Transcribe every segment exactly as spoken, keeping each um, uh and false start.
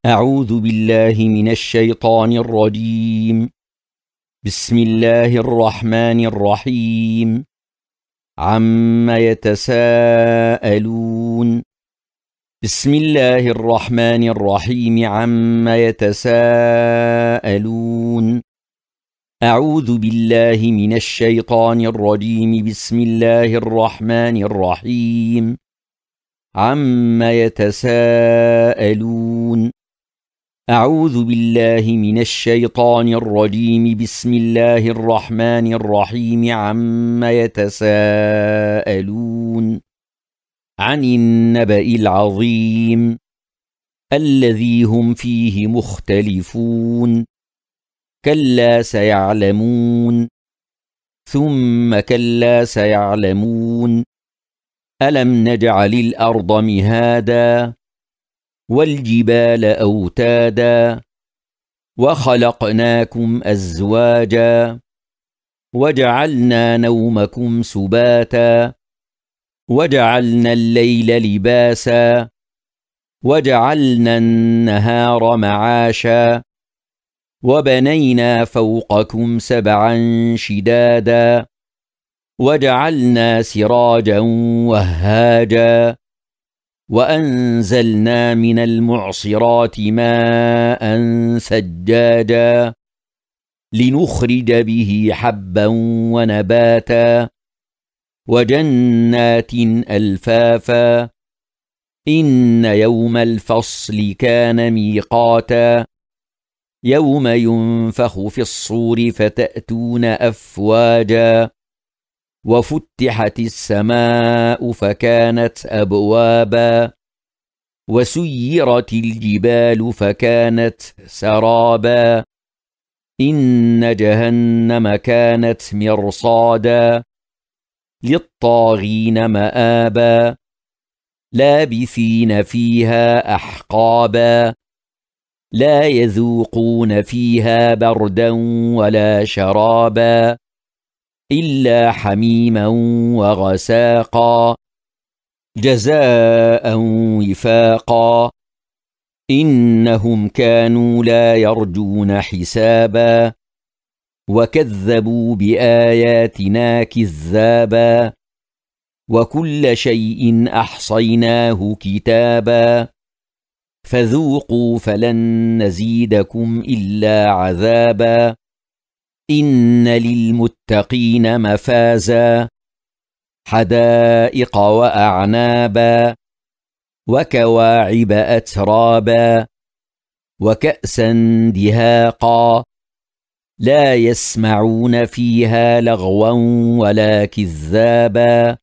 أعوذ بالله من الشيطان الرجيم. بسم الله الرحمن الرحيم. عم يتساءلون. بسم الله الرحمن الرحيم. عم يتساءلون. أعوذ بالله من الشيطان الرجيم. بسم الله الرحمن الرحيم. عم يتساءلون. أعوذ بالله من الشيطان الرجيم. بسم الله الرحمن الرحيم. عم يتساءلون عن النبأ العظيم الذي هم فيه مختلفون. كلا سيعلمون ثم كلا سيعلمون. ألم نجعل الأرض مهادا والجبال أوتادا وخلقناكم أزواجا وجعلنا نومكم سباتا وجعلنا الليل لباسا وجعلنا النهار معاشا وبنينا فوقكم سبعا شدادا وجعلنا سراجا وهاجا وأنزلنا من المعصرات ماء ثجاجا لنخرج به حبا ونباتا وجنات ألفافا. إن يوم الفصل كان ميقاتا. يوم ينفخ في الصور فتأتون أفواجا وفتحت السماء فكانت أبوابا وسيرت الجبال فكانت سرابا. إن جهنم كانت مرصادا للطاغين مآبا لابثين فيها أحقابا لا يذوقون فيها بردا ولا شرابا إلا حميما وغساقا جزاء وفاقا. إنهم كانوا لا يرجون حسابا وكذبوا بآياتنا كذابا وكل شيء أحصيناه كتابا فذوقوا فلن نزيدكم إلا عذابا. إن للمتقين مفازا حدائق وأعنابا وكواعب أترابا وكأسا دهاقا لا يسمعون فيها لغوا ولا كذابا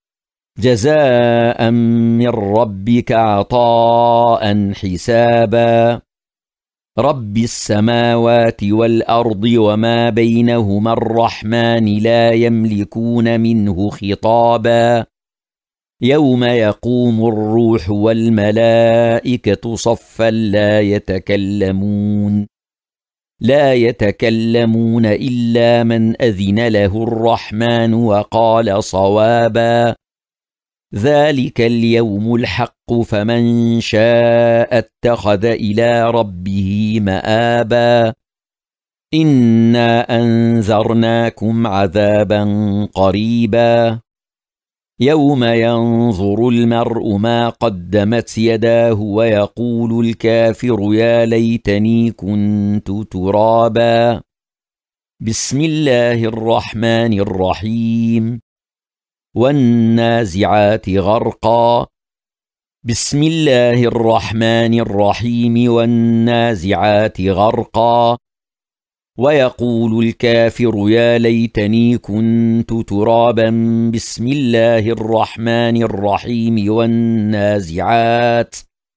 جزاء من ربك عطاء حسابا. رب السماوات والأرض وما بينهما الرحمن لا يملكون منه خطابا. يوم يقوم الروح والملائكة صفا لا يتكلمون لا يتكلمون إلا من أذن له الرحمن وقال صوابا. ذلك اليوم الحق فمن شاء اتخذ إلى ربه مآبا. إنا أنذرناكم عذابا قريبا يوم ينظر المرء ما قدمت يداه ويقول الكافر يا ليتني كنت ترابا. بسم الله الرحمن الرحيم. والنازعات غرقا. بسم الله الرحمن الرحيم. والنازعات غرقا ويقول الكافر يا ليتني كنت ترابا. بسم الله الرحمن الرحيم. والنازعات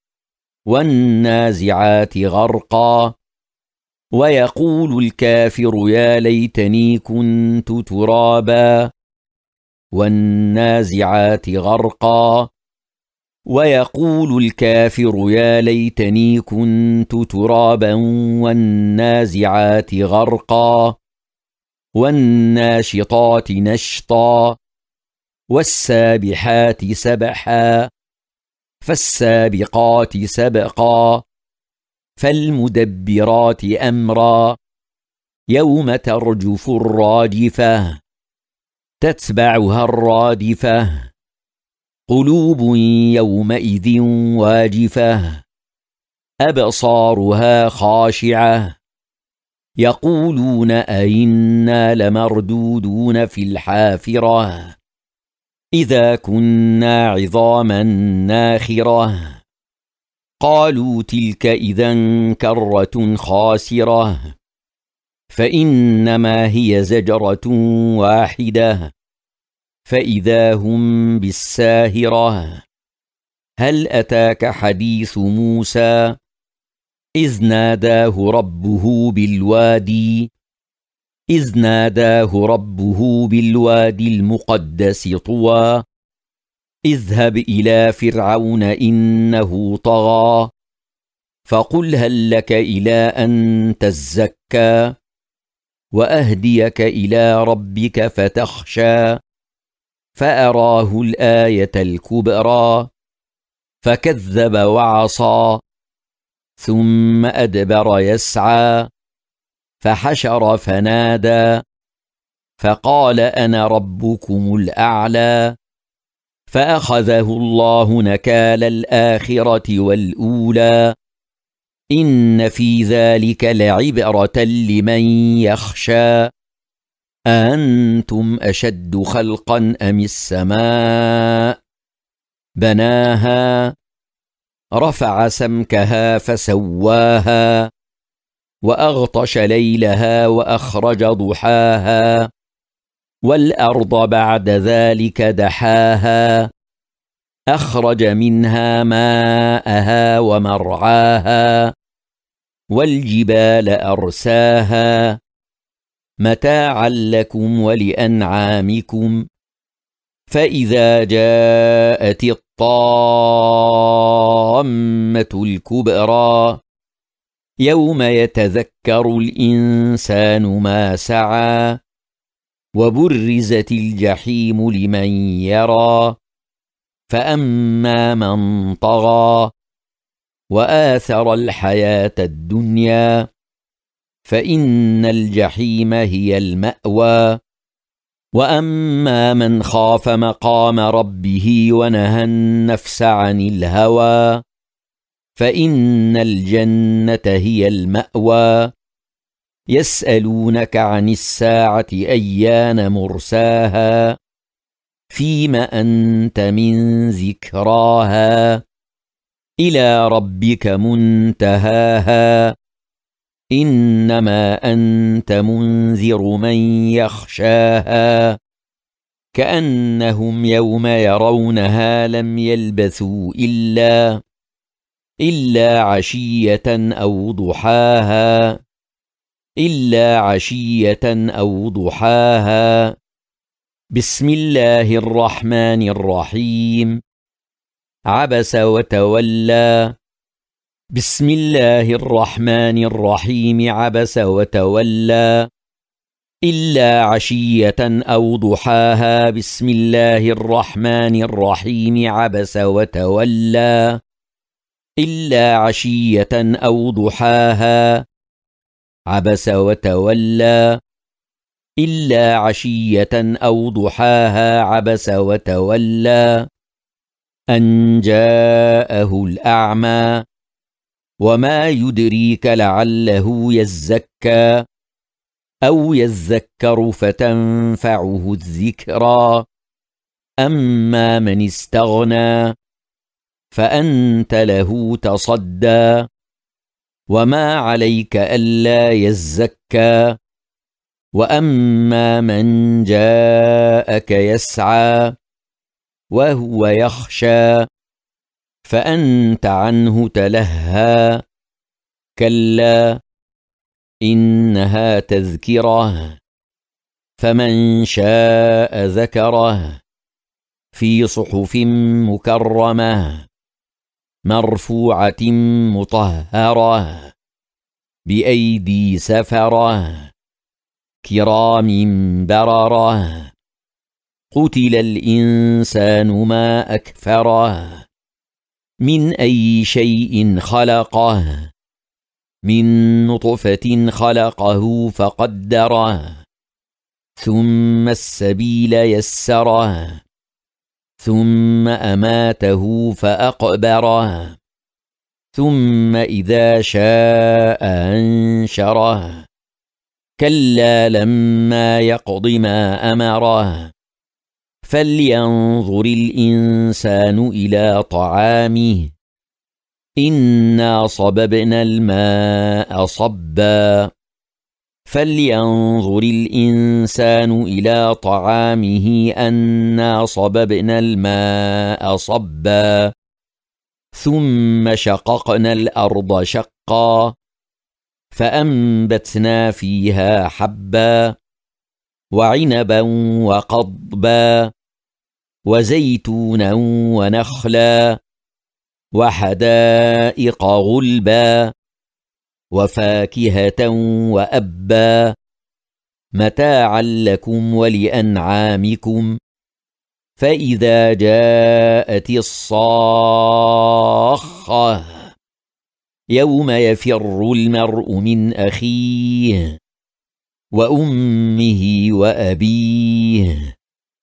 والنازعات غرقا ويقول الكافر يا ليتني كنت ترابا. والنازعات غرقا ويقول الكافر يا ليتني كنت ترابا. والنازعات غرقا والناشطات نشطا والسابحات سبحا فالسابقات سبقا فالمدبرات أمرا يوم ترجف الراجفة تتبعها الرادفة قلوب يومئذ واجفة أبصارها خاشعة يقولون أئنا لمردودون في الحافرة إذا كنا عظاما ناخرة قالوا تلك إذا كرة خاسرة فإنما هي زجرة واحدة فإذا هم بالساهرة هل أتاك حديث موسى إذ ناداه ربه بالوادي إذ ناداه ربه بالوادي المقدس طوى اذهب إلى فرعون إنه طغى فقل هل لك إلى أن تزكى وأهديك إلى ربك فتخشى فأراه الآية الكبرى فكذب وعصى ثم أدبر يسعى فحشر فنادى فقال أنا ربكم الأعلى فأخذه الله نكال الآخرة والأولى إن في ذلك لعبرة لمن يخشى أأنتم أشد خلقا أم السماء بناها رفع سمكها فسواها وأغطش ليلها وأخرج ضحاها والأرض بعد ذلك دحاها أخرج منها ماءها ومرعاها والجبال أرساها متاعا لكم ولأنعامكم فإذا جاءت الطامة الكبرى يوم يتذكر الإنسان ما سعى وبرزت الجحيم لمن يرى فأما من طغى وآثر الحياة الدنيا فإن الجحيم هي المأوى وأما من خاف مقام ربه ونهى النفس عن الهوى فإن الجنة هي المأوى يسألونك عن الساعة أيان مرساها فيم أنت من ذكراها إلى ربك منتهاها إنما أنت منذر من يخشاها كأنهم يوم يرونها لم يلبثوا إلا إلا عشية أو ضحاها إلا عشية أو ضحاها بسم الله الرحمن الرحيم عبس وتولى بسم الله الرحمن الرحيم عبس وتولى إلا عشية أو ضحاها بسم الله الرحمن الرحيم عبس وتولى إلا عشية أو ضحاها عبس وتولى إلا عشية أو ضحاها عبس وتولى أن جاءه الأعمى وما يدريك لعله يزكى أو يذكر فتنفعه الذكرى أما من استغنى فأنت له تصدى وما عليك ألا يزكى وأما من جاءك يسعى وهو يخشى فأنت عنه تلهى كلا إنها تذكرة فمن شاء ذكره في صحف مكرمة مرفوعة مطهرة بأيدي سفرة كرام بررة قتل الإنسان ما أكفره من أي شيء خلقه من نطفة خلقه فقدره ثم السبيل يسره ثم أماته فأقبره ثم إذا شاء أنشره كلا لما يقض ما أمره فلينظر الإنسان إلى طعامه إنا صببنا الماء صبا فلينظر الإنسان إلى طعامه أنا صببنا الماء صبا ثم شققنا الأرض شقا فأنبتنا فيها حبا وعنبا وقضبا وزيتونا ونخلا وحدائق غلبا وفاكهة وأبا متاعا لكم ولأنعامكم فإذا جاءت الصاخة يوم يفر المرء من أخيه وأمه وأبيه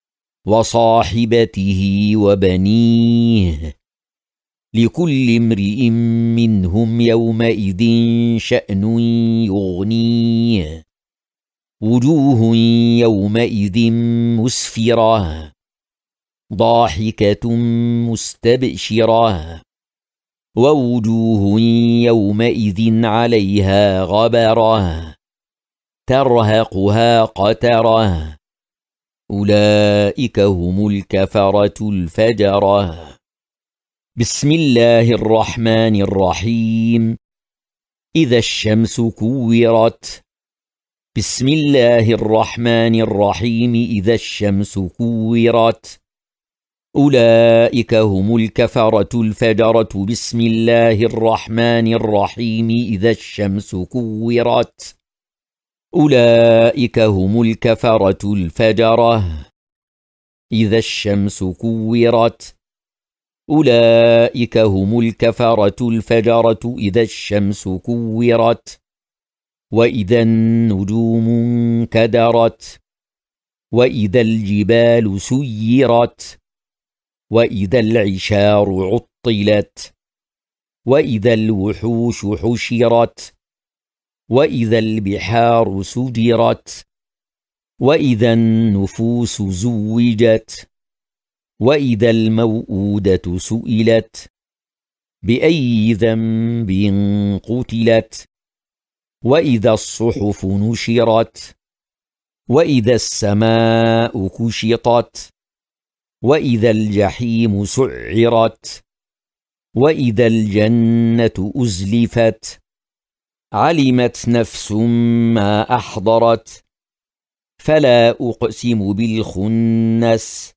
وصاحبته وبنيه لكل امرئ منهم يومئذ شأن يغنيه وجوه يومئذ مسفرة ضاحكة مستبشرة ووجوه يومئذ عليها غبرة ترهقها قترة أولئك هم الكفرة الفجرة بسم الله الرحمن الرحيم إذا الشمس كورت بسم الله الرحمن الرحيم إذا الشمس كورت أولئك هم الكفرة الفجرة بسم الله الرحمن الرحيم إذا الشمس كورت أولئك هم الكفرة الفجرة إذا الشمس كورت أولئك هم الكفرة الفجرة إذا الشمس كورت وإذا النجوم انكدرت وإذا الجبال سيرت وإذا العشار عطلت وإذا الوحوش حشرت وإذا البحار سجرت وإذا النفوس زوجت وإذا الموءودة سئلت بأي ذنب قتلت وإذا الصحف نشرت وإذا السماء كشطت وإذا الجحيم سعرت وإذا الجنة أزلفت علمت نفس ما أحضرت فلا أقسم بالخنس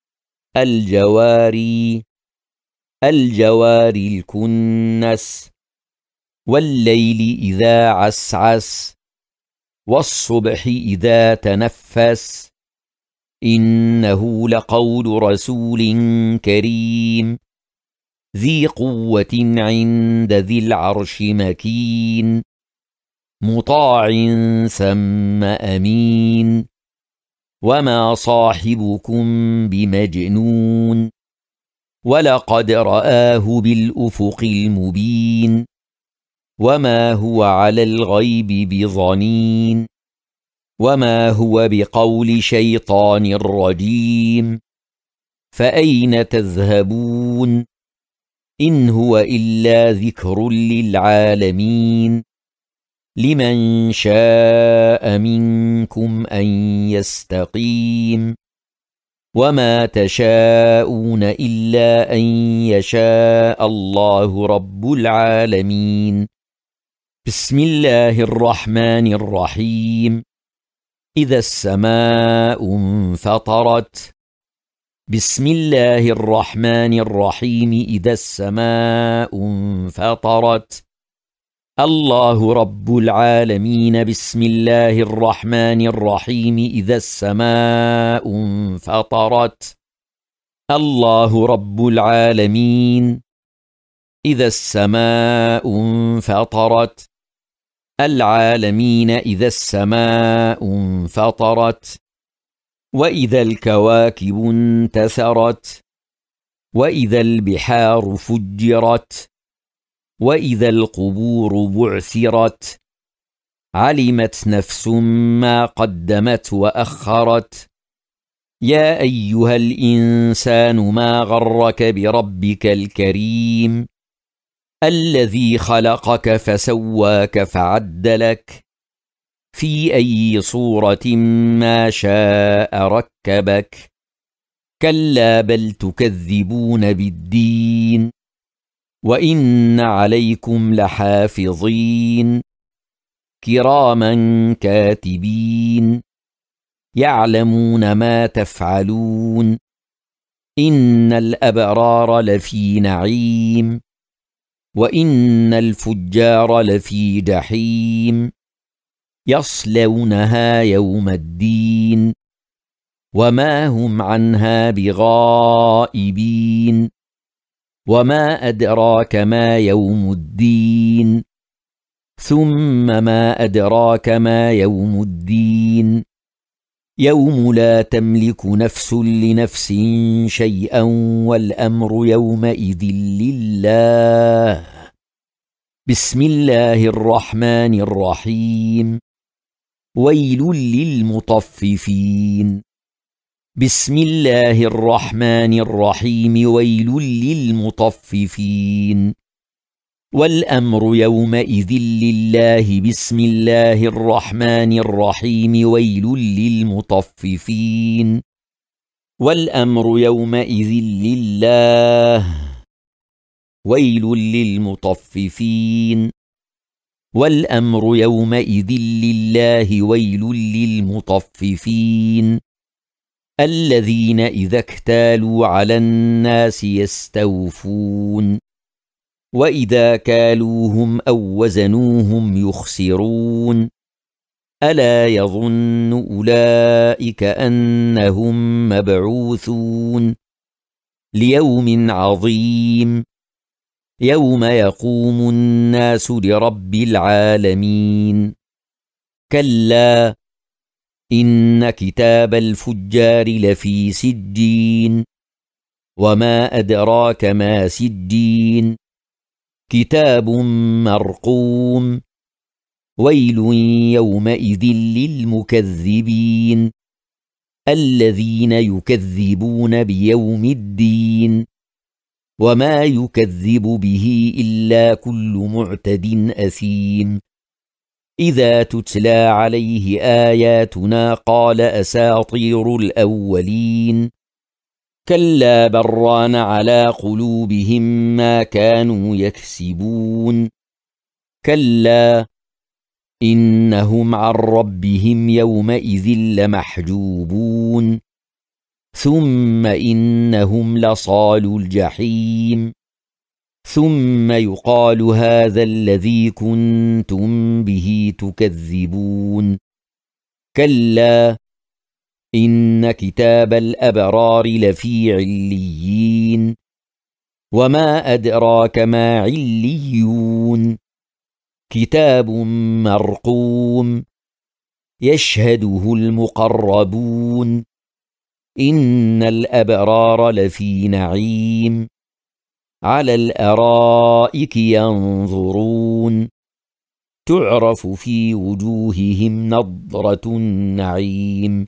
الجواري الجواري الكنس والليل إذا عسعس والصبح إذا تنفس إنه لقول رسول كريم ذي قوة عند ذي العرش مكين مطاع ثم أمين وما صاحبكم بمجنون ولقد رآه بالأفق المبين وما هو على الغيب بضنين وما هو بقول شيطان رجيم فأين تذهبون إن هو إلا ذكر للعالمين لمن شاء منكم أن يستقيم وما تشاءون إلا أن يشاء الله رب العالمين بسم الله الرحمن الرحيم إذا السماء انفطرت بسم الله الرحمن الرحيم إذا السماء انفطرت الله رب العالمين بسم الله الرحمن الرحيم إذا السماء انفطرت الله رب العالمين إذا السماء انفطرت العالمين إذا السماء انفطرت وإذا الكواكب انتثرت وإذا البحار فجرت وإذا القبور بعثرت علمت نفس ما قدمت وأخرت يا أيها الإنسان ما غرك بربك الكريم الذي خلقك فسواك فعدلك في أي صورة ما شاء ركبك كلا بل تكذبون بالدين وإن عليكم لحافظين كراما كاتبين يعلمون ما تفعلون إن الأبرار لفي نعيم وإن الفجار لفي جحيم يصلونها يوم الدين وما هم عنها بغائبين وما أدراك ما يوم الدين ثم ما أدراك ما يوم الدين يوم لا تملك نفس لنفس شيئا والأمر يومئذ لله بسم الله الرحمن الرحيم ويل للمطففين بسم الله الرحمن الرحيم ويل للمطففين والأمر يومئذ لله بسم الله الرحمن الرحيم ويل للمطففين والأمر يومئذ لله ويل للمطففين والأمر يومئذ لله ويل للمطففين الذين إذا اكتالوا على الناس يستوفون وإذا كالوهم أو وزنوهم يخسرون ألا يظن أولئك أنهم مبعوثون ليوم عظيم يوم يقوم الناس لرب العالمين كلا إن كتاب الفجار لفي سجين وما أدراك ما سجين كتاب مرقوم ويل يومئذ للمكذبين الذين يكذبون بيوم الدين وما يكذب به إلا كل معتد أثيم إذا تتلى عليه آياتنا قال أساطير الأولين كلا بران على قلوبهم ما كانوا يكسبون كلا إنهم عن ربهم يومئذ لمحجوبون ثم إنهم لصالو الجحيم ثم يقال هذا الذي كنتم به تكذبون كلا إن كتاب الأبرار لفي عليين وما أدراك ما عليون كتاب مرقوم يشهده المقربون إن الأبرار لفي نعيم على الأرائك ينظرون تعرف في وجوههم نضرة النعيم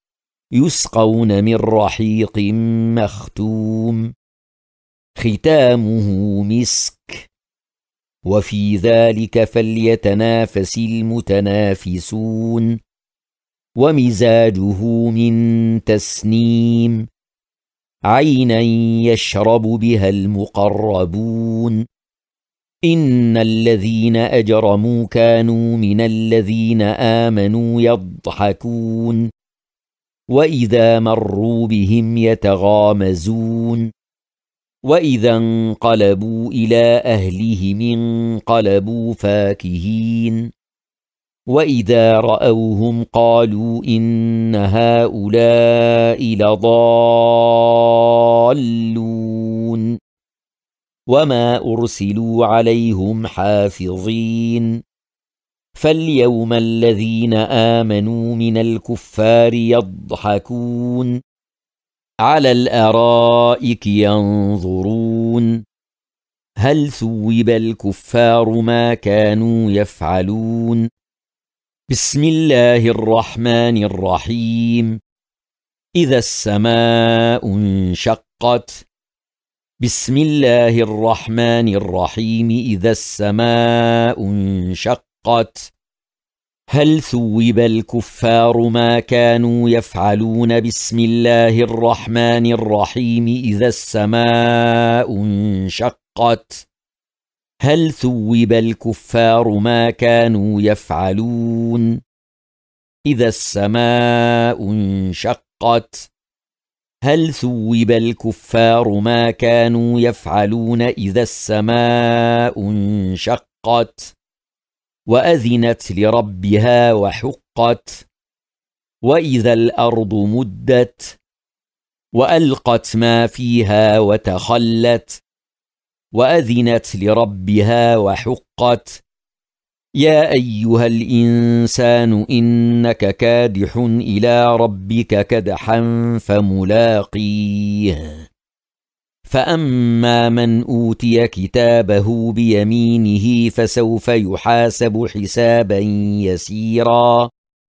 يسقون من رحيق مختوم ختامه مسك وفي ذلك فليتنافس المتنافسون ومزاجه من تسنيم عينا يشرب بها المقربون إن الذين أجرموا كانوا من الذين آمنوا يضحكون وإذا مروا بهم يتغامزون وإذا انقلبوا إلى أهلهم انقلبوا فاكهين وإذا رأوهم قالوا إن هؤلاء لضالون وما أرسلوا عليهم حافظين فاليوم الذين آمنوا من الكفار يضحكون على الأرائك ينظرون هل ثوب الكفار ما كانوا يفعلون بسم الله الرحمن الرحيم إذا السماء انشقت بسم الله الرحمن الرحيم إذا السماء انشقت هل ثوب الكفار ما كانوا يفعلون بسم الله الرحمن الرحيم إذا السماء انشقت هل ثوب الكفار ما كانوا يفعلون إذا السماء انشقت هل ثوب الكفار ما كانوا يفعلون إذا السماء انشقت وأذنت لربها وحقت وإذا الأرض مدت وألقت ما فيها وتخلت وأذنت لربها وحقت يا أيها الإنسان إنك كادح إلى ربك كدحا فملاقيه فأما من أوتي كتابه بيمينه فسوف يحاسب حسابا يسيرا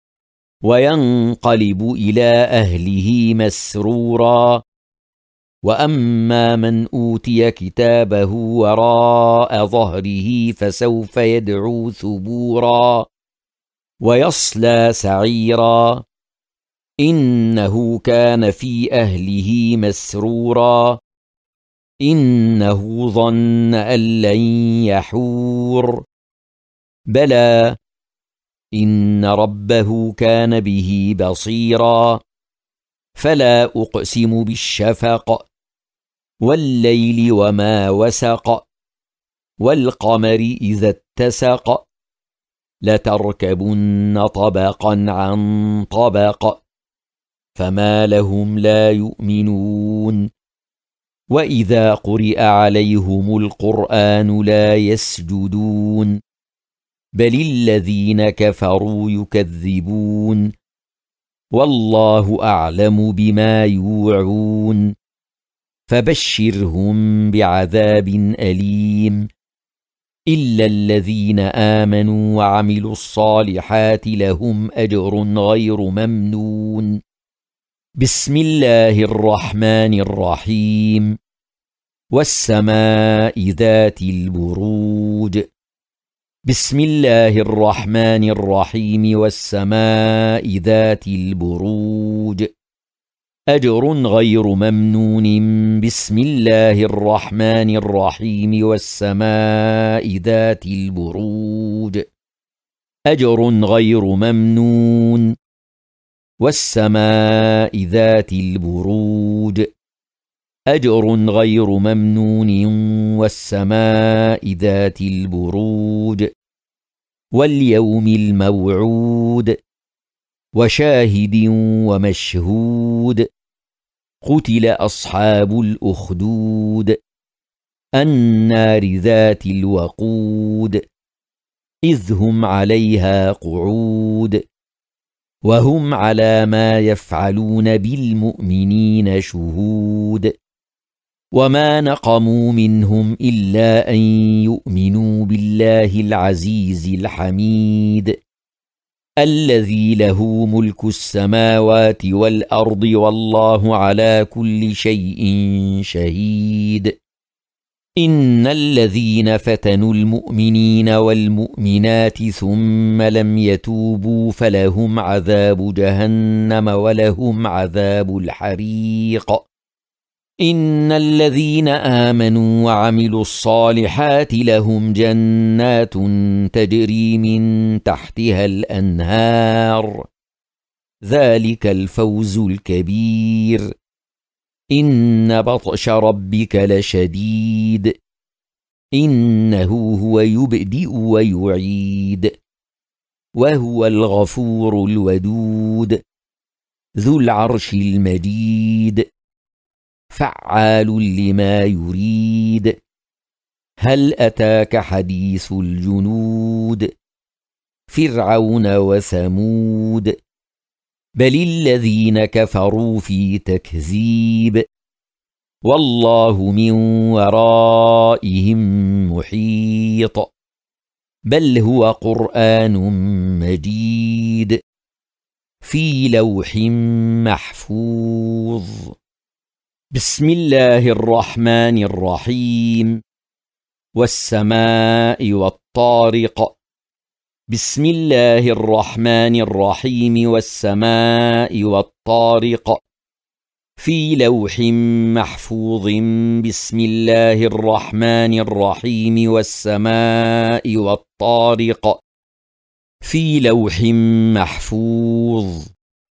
وينقلب إلى أهله مسرورا وأما من أوتي كتابه وراء ظهره فسوف يدعو ثبورا ويصلى سعيرا إنه كان في أهله مسرورا إنه ظن أن لن يحور بلى إن ربه كان به بصيرا فلا أقسم بالشفق والليل وما وسق والقمر إذا اتسق لتركبن طبقا عن طبق فما لهم لا يؤمنون وإذا قرئ عليهم القرآن لا يسجدون بل الذين كفروا يكذبون والله أعلم بما يوعون فبشرهم بعذاب أليم إلا الذين آمنوا وعملوا الصالحات لهم أجر غير ممنون بسم الله الرحمن الرحيم والسماء ذات البروج بسم الله الرحمن الرحيم والسماء ذات البروج أجر غير ممنون بسم الله الرحمن الرحيم والسماء ذات البروج أجر غير ممنون والسماء ذات البروج أجر غير ممنون والسماء ذات البروج واليوم الموعود وشاهد ومشهود قتل أصحاب الأخدود النار ذات الوقود إذ هم عليها قعود وهم على ما يفعلون بالمؤمنين شهود وما نقموا منهم إلا أن يؤمنوا بالله العزيز الحميد الذي له ملك السماوات والأرض والله على كل شيء شهيد إن الذين فتنوا المؤمنين والمؤمنات ثم لم يتوبوا فلهم عذاب جهنم ولهم عذاب الحريق إن الذين آمنوا وعملوا الصالحات لهم جنات تجري من تحتها الأنهار ذلك الفوز الكبير إن بطش ربك لشديد إنه هو يبدئ ويعيد وهو الغفور الودود ذو العرش المجيد فعال لما يريد هل أتاك حديث الجنود فرعون وثمود بل الذين كفروا في تكذيب والله من ورائهم محيط بل هو قرآن مجيد في لوح محفوظ. بسم الله الرحمن الرحيم. والسماء والطارق. بسم الله الرحمن الرحيم. والسماء والطارق في لوح محفوظ. بسم الله الرحمن الرحيم. والسماء والطارق في لوح محفوظ.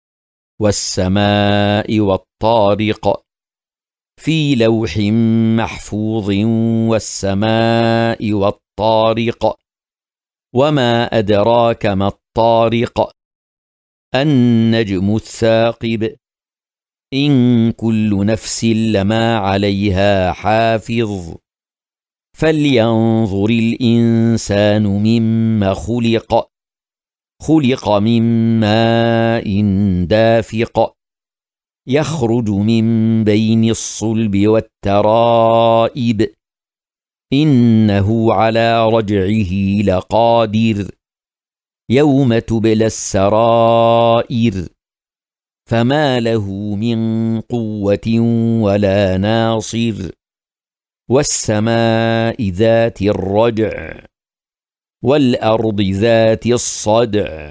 والسماء والطارق في لوح محفوظ. والسماء والطارق وما أدراك ما الطارق النجم الثاقب إن كل نفس لما عليها حافظ فلينظر الإنسان مما خلق خلق من ماء دافق يخرج من بين الصلب والترائب إنه على رجعه لقادر يوم تبلى السرائر فما له من قوة ولا ناصر والسماء ذات الرجع والأرض ذات الصدع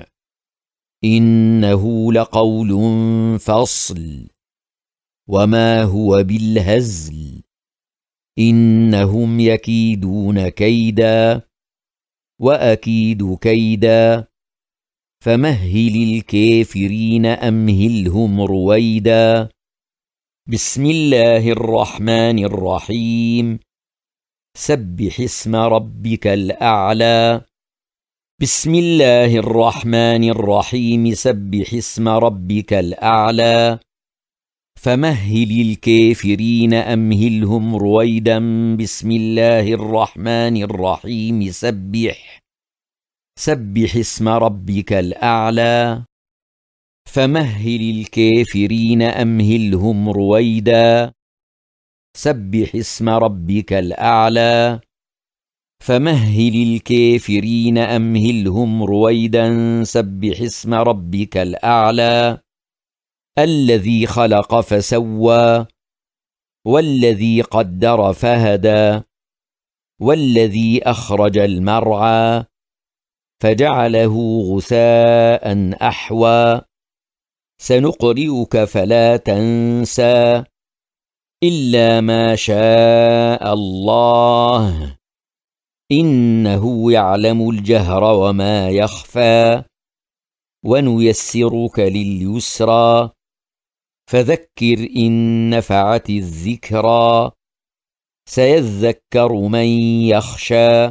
إنه لقول فصل وما هو بالهزل إنهم يكيدون كيدا وأكيد كيدا فمهل الكافرين أمهلهم رويدا. بسم الله الرحمن الرحيم. سبح اسم ربك الأعلى. بسم الله الرحمن الرحيم. سبح اسم ربك الأعلى فمهل الكافرين أمهلهم رويدا. بسم الله الرحمن الرحيم. سبح سبح اسم ربك الأعلى فمهل الكافرين أمهلهم رويدا. سبح اسم ربك الأعلى فمهل الكافرين أمهلهم رويدا. سبح اسم ربك الأعلى الذي خلق فسوى والذي قدر فهدى والذي أخرج المرعى فجعله غثاء أحوى سنقرئك فلا تنسى إلا ما شاء الله إنه يعلم الجهر وما يخفى ونيسرك لليسرى فذكر إن نفعت الذكرى سيذكر من يخشى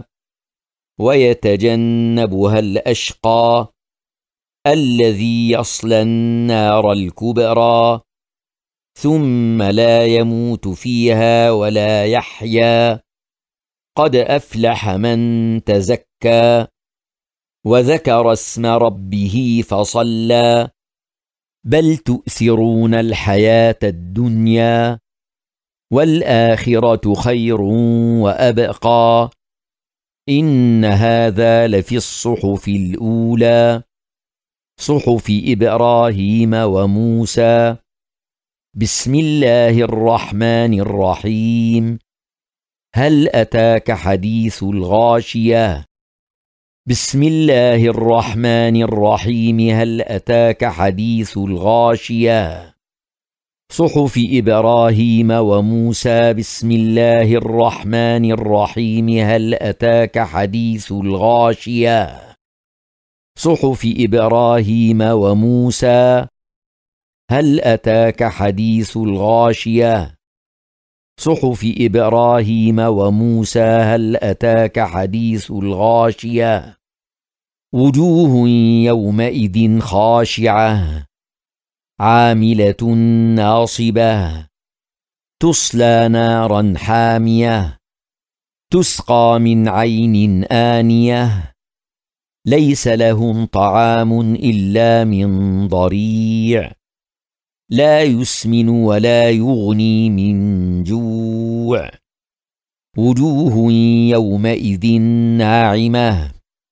ويتجنبها الأشقى الذي يصلى النار الكبرى ثم لا يموت فيها ولا يحيا قد أفلح من تزكى وذكر اسم ربه فصلى بل تؤثرون الحياة الدنيا والآخرة خير وأبقى إن هذا لفي الصحف الأولى صحف إبراهيم وموسى. بسم الله الرحمن الرحيم. هل أتاك حديث الغاشية؟ بسم الله الرحمن الرحيم. هل أتاك حديث الغاشية؟ صحف إبراهيم وموسى. بسم الله الرحمن الرحيم. هل أتاك حديث الغاشية؟ صحف إبراهيم وموسى. هل أتاك حديث الغاشية؟ صحف إبراهيم وموسى. هل أتاك حديث الغاشية؟ وجوه يومئذ خاشعة عاملة ناصبة تصلى نارا حامية تسقى من عين آنية ليس لهم طعام إلا من ضريع لا يسمن ولا يغني من جوع وجوه يومئذ ناعمة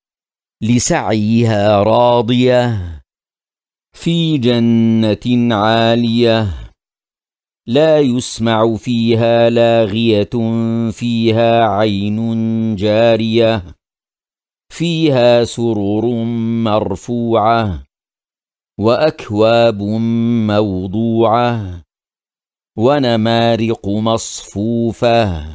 لسعيها راضية في جنة عالية لا يسمع فيها لاغية فيها عين جارية فيها سرر مرفوعة وأكواب موضوعة ونمارق مصفوفة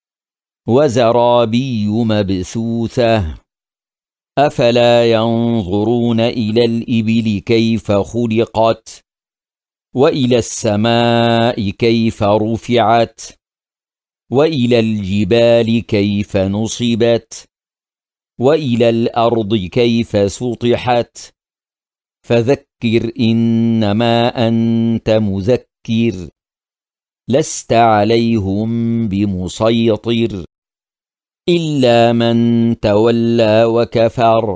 وزرابي مبثوثة أفلا ينظرون إلى الإبل كيف خلقت وإلى السماء كيف رفعت وإلى الجبال كيف نصبت وإلى الأرض كيف سطحت فذكر إنما أنت مذكر لست عليهم بمسيطر إلا من تولى وكفر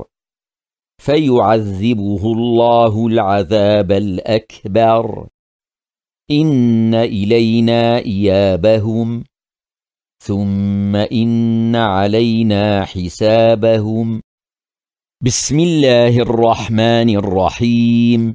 فيعذبه الله العذاب الأكبر إن إلينا إيابهم ثم إن علينا حسابهم بسم الله الرحمن الرحيم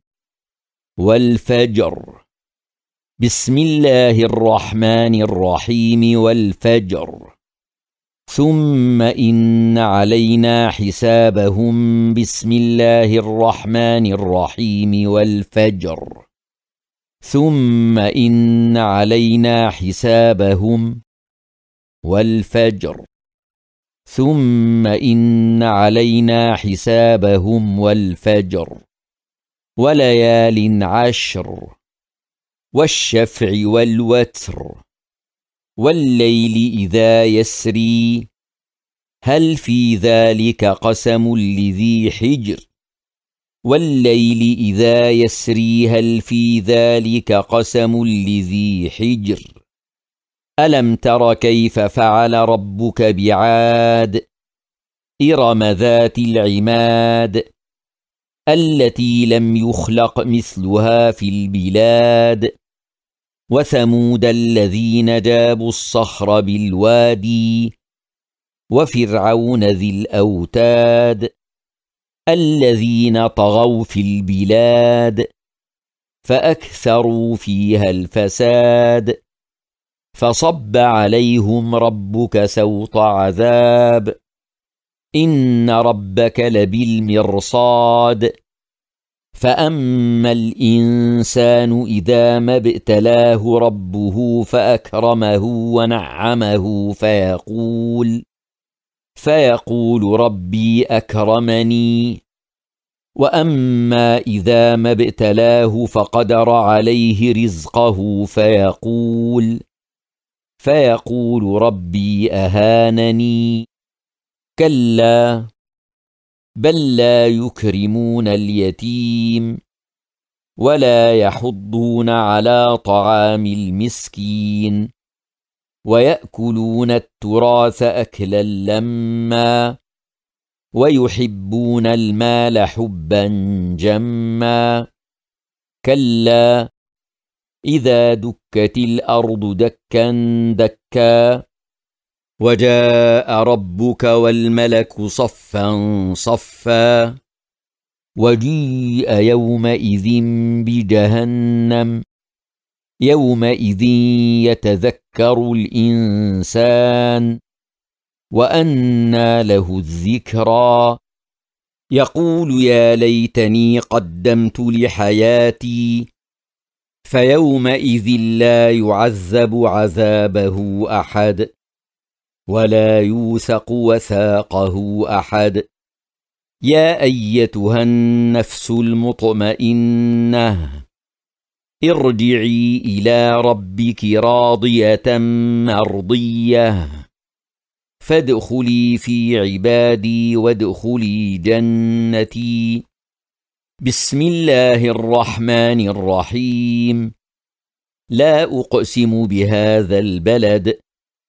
والفجر بسم الله الرحمن الرحيم والفجر ثم إن علينا حسابهم بسم الله الرحمن الرحيم والفجر ثم إن علينا حسابهم والفجر ثم إن علينا حسابهم والفجر وليال عشر والشفع والوتر والليل إذا يسري هل في ذلك قسم لذي حجر والليل إذا يسري هل في ذلك قسم لذي حجر ألم تر كيف فعل ربك بعاد إرم ذات العماد التي لم يخلق مثلها في البلاد وثمود الذين جابوا الصخر بالوادي وفرعون ذي الأوتاد الذين طغوا في البلاد فأكثروا فيها الفساد فصب عليهم ربك سوط عذاب إن ربك لبالمرصاد فأما الإنسان إذا ما ابتلاه ربه فأكرمه ونعمه فيقول فيقول ربي أكرمني وأما إذا ما ابتلاه فقدر عليه رزقه فيقول فيقول ربي أهانني كلا بل لا يكرمون اليتيم ولا يحضون على طعام المسكين ويأكلون التراث أكلا لما ويحبون المال حبا جما كلا إذا دكت الأرض دكا دكا وجاء ربك والملك صفا صفا وجيء يومئذ بجهنم يومئذ يتذكر الإنسان وأنى له الذكرى يقول يا ليتني قدمت لحياتي فيومئذ لا يعذب عذابه أحد ولا يوثق وثاقه أحد يا أيتها النفس المطمئنة ارجعي إلى ربك راضية مرضية فادخلي في عبادي وادخلي جنتي بسم الله الرحمن الرحيم لا أقسم بهذا البلد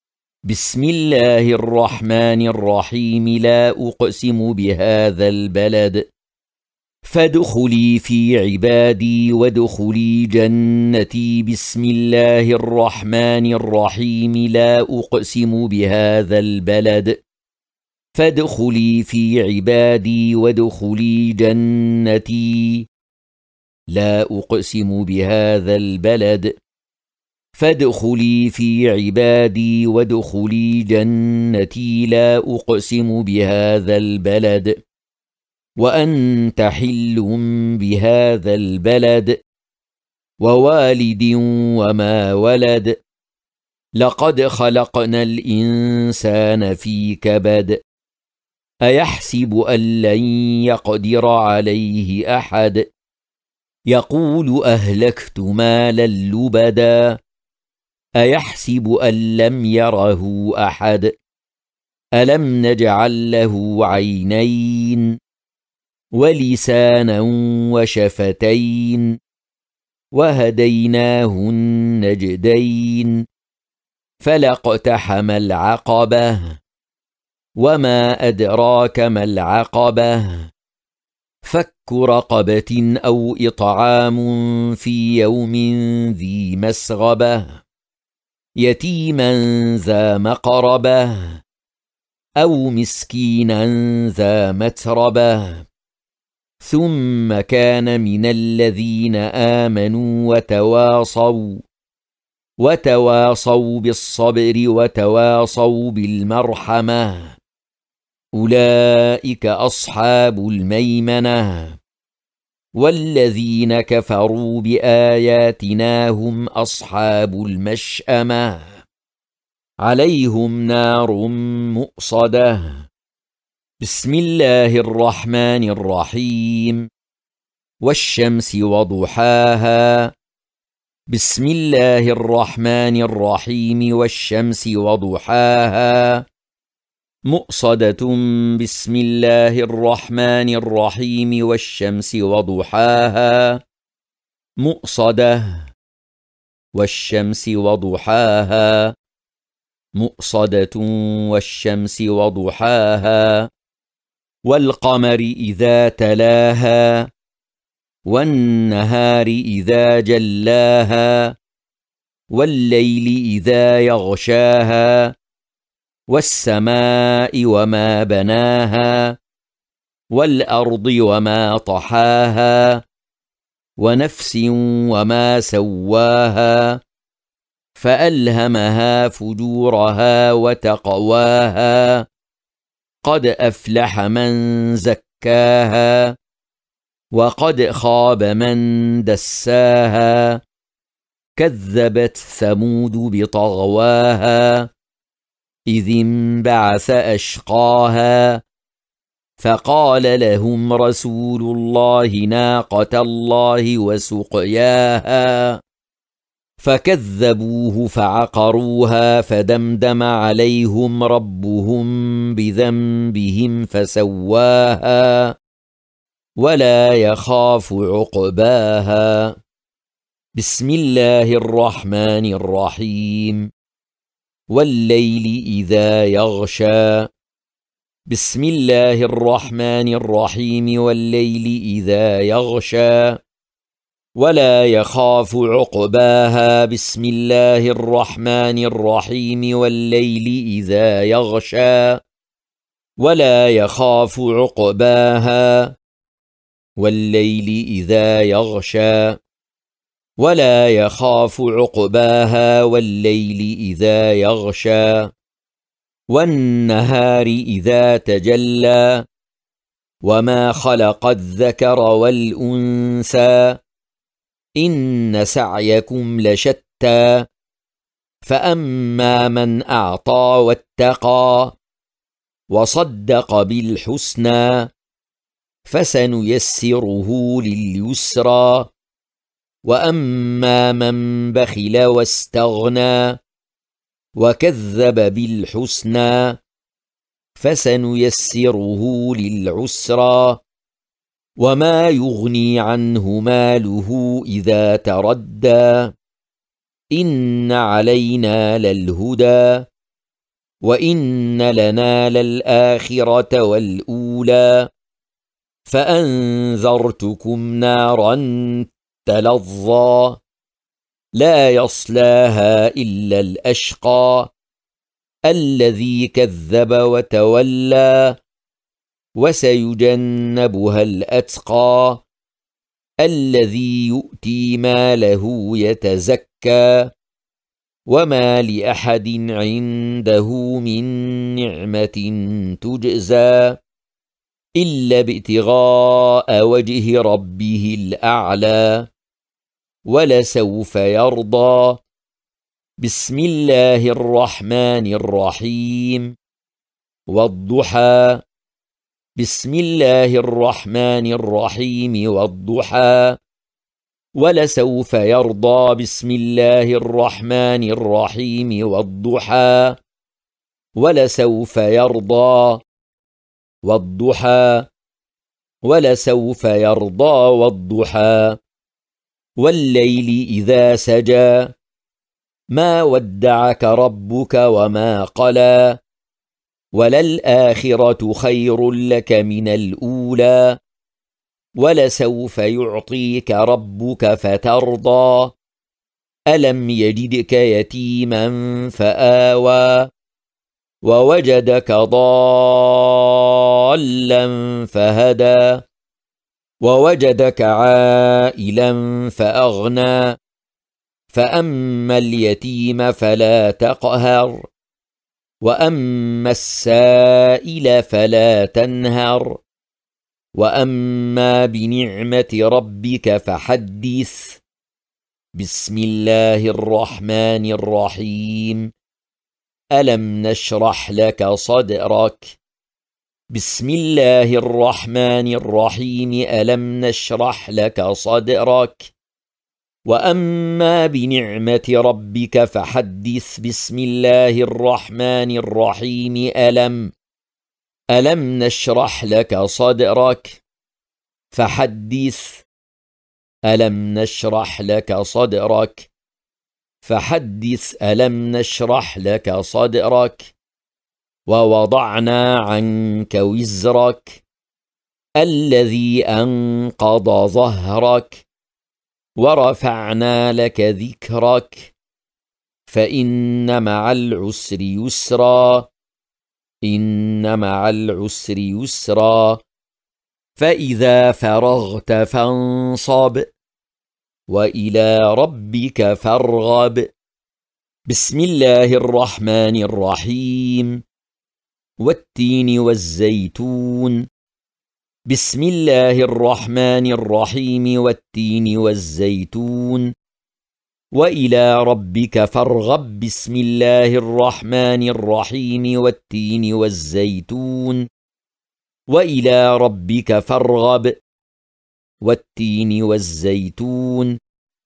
بسم الله الرحمن الرحيم لا أقسم بهذا البلد فادخلي في عبادي وادخلي جنتي بسم الله الرحمن الرحيم لا أقسم بهذا البلد فادخلي في عبادي وادخلي جنتي لا أقسم بهذا البلد فادخلي في عبادي وادخلي جنتي لا أقسم بهذا البلد وأنت حل بهذا البلد ووالد وما ولد لقد خلقنا الإنسان في كبد أيحسب أن لن يقدر عليه أحد يقول أهلكت مالا لبدا أيحسب أن لم يره أحد ألم نجعل له عينين ولسانا وشفتين وهديناه النجدين فلاقتحم العقبة وما أدراك ما العقبة فك رقبة أو إطعام في يوم ذي مسغبة يتيما ذا مقربة أو مسكينا ذا متربة ثم كان من الذين آمنوا وتواصوا وتواصوا بالصبر وتواصوا بالمرحمة أولئك أصحاب الميمنة والذين كفروا بآياتنا هم أصحاب المشأمة عليهم نار مؤصدة بسم الله الرحمن الرحيم والشمس وضحاها بسم الله الرحمن الرحيم والشمس وضحاها مؤصدة بسم الله الرحمن الرحيم والشمس وضحاها مؤصدة والشمس وضحاها مؤصدة والشمس وضحاها والقمر إذا تلاها والنهار إذا جلاها والليل إذا يغشاها والسماء وما بناها والأرض وما طحاها ونفس وما سواها فألهمها فجورها وتقواها قد أفلح من زكاها وقد خاب من دساها كذبت ثمود بطغواها إذ انبعث أشقاها فقال لهم رسول الله ناقة الله وسقياها فكذبوه فعقروها فدمدم عليهم ربهم بذنبهم فسواها ولا يخاف عقباها بسم الله الرحمن الرحيم والليل إذا يغشى بسم الله الرحمن الرحيم والليل إذا يغشى ولا يخاف عقباها بسم الله الرحمن الرحيم والليل إذا يغشى ولا يخاف عقباها والليل إذا يغشى ولا يخاف عقباها والليل إذا يغشى والنهار إذا تجلى وما خلق الذكر والأنثى إن سعيكم لشتى فأما من أعطى واتقى وصدق بالحسنى فسنيسره لليسرى وأما من بخل واستغنى وكذب بالحسنى فسنيسره للعسرى وما يغني عنه ماله إذا تردى إن علينا للهدى وإن لنا للآخرة والأولى فأنذرتكم نارا تلظى لا يصلاها إلا الأشقى الذي كذب وتولى وسيجنبها الأتقى الذي يؤتي ماله يتزكى وما لأحد عنده من نعمة تجزى إلا ابتغاء وجه ربه الأعلى ولسوف يرضى. بسم الله الرحمن الرحيم والضحى بسم الله الرحمن الرحيم والضحى ولسوف يرضى. بسم الله الرحمن الرحيم والضحى ولسوف يرضى والضحى ولسوف يرضى والضحى والليل إذا سجى ما ودعك ربك وما قلى وللآخرة خير لك من الأولى ولسوف يعطيك ربك فترضى ألم يجدك يتيما فآوى ووجدك ضالا فهدى ووجدك عائلا فأغنى فأما اليتيم فلا تقهر وأما السائل فلا تنهر وأما بنعمة ربك فحدث. بسم الله الرحمن الرحيم ألم نشرح لك صدرك بسم الله الرحمن الرحيم ألم نشرح لك صدرك وأما بنعمة ربك فحدث. بسم الله الرحمن الرحيم ألم ألم نشرح لك صدرك فحدث ألم نشرح لك صدرك فحدث ألم نشرح لك صدرك ووضعنا عنك وزرك الذي أنقض ظهرك ورفعنا لك ذكرك فإن مع العسر يسرا إن مع العسر يسرا فإذا فرغت فانصب وإلى ربك فارغب. بسم الله الرحمن الرحيم والتين والزيتون بسم الله الرحمن الرحيم والتين والزيتون وإلى ربك فارغب. بسم الله الرحمن الرحيم والتين والزيتون وإلى ربك فارغب والتين والزيتون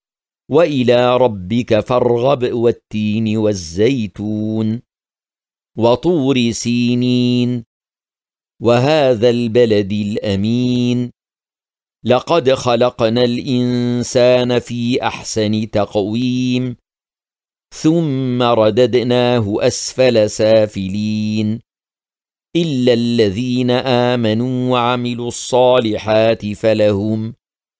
وإلى ربك فارغب والتين والزيتون وطور سينين وهذا البلد الأمين لقد خلقنا الإنسان في أحسن تقويم ثم رددناه أسفل سافلين إلا الذين آمنوا وعملوا الصالحات فلهم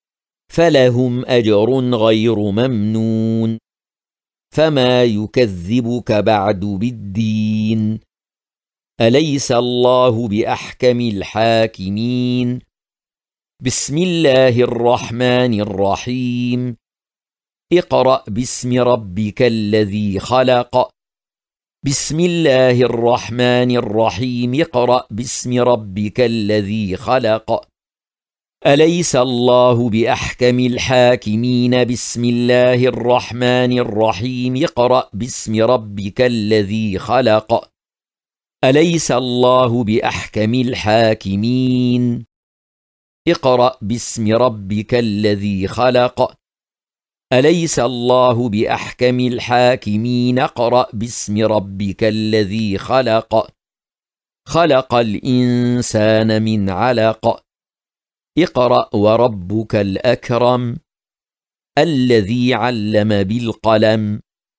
فلهم أجر غير ممنون فما يكذبك بعد بالدين أليس الله بأحكم الحاكمين. بسم الله الرحمن الرحيم اقرأ باسم ربك الذي خلق بسم الله الرحمن الرحيم اقرأ باسم ربك الذي خلق أليس الله بأحكم الحاكمين. بسم الله الرحمن الرحيم اقرأ باسم ربك الذي خلق أليس الله بأحكم الحاكمين اقرأ باسم ربك الذي خلق أليس الله بأحكم الحاكمين اقرأ باسم ربك الذي خلق خلق الإنسان من علق اقرأ وربك الأكرم الذي علم بالقلم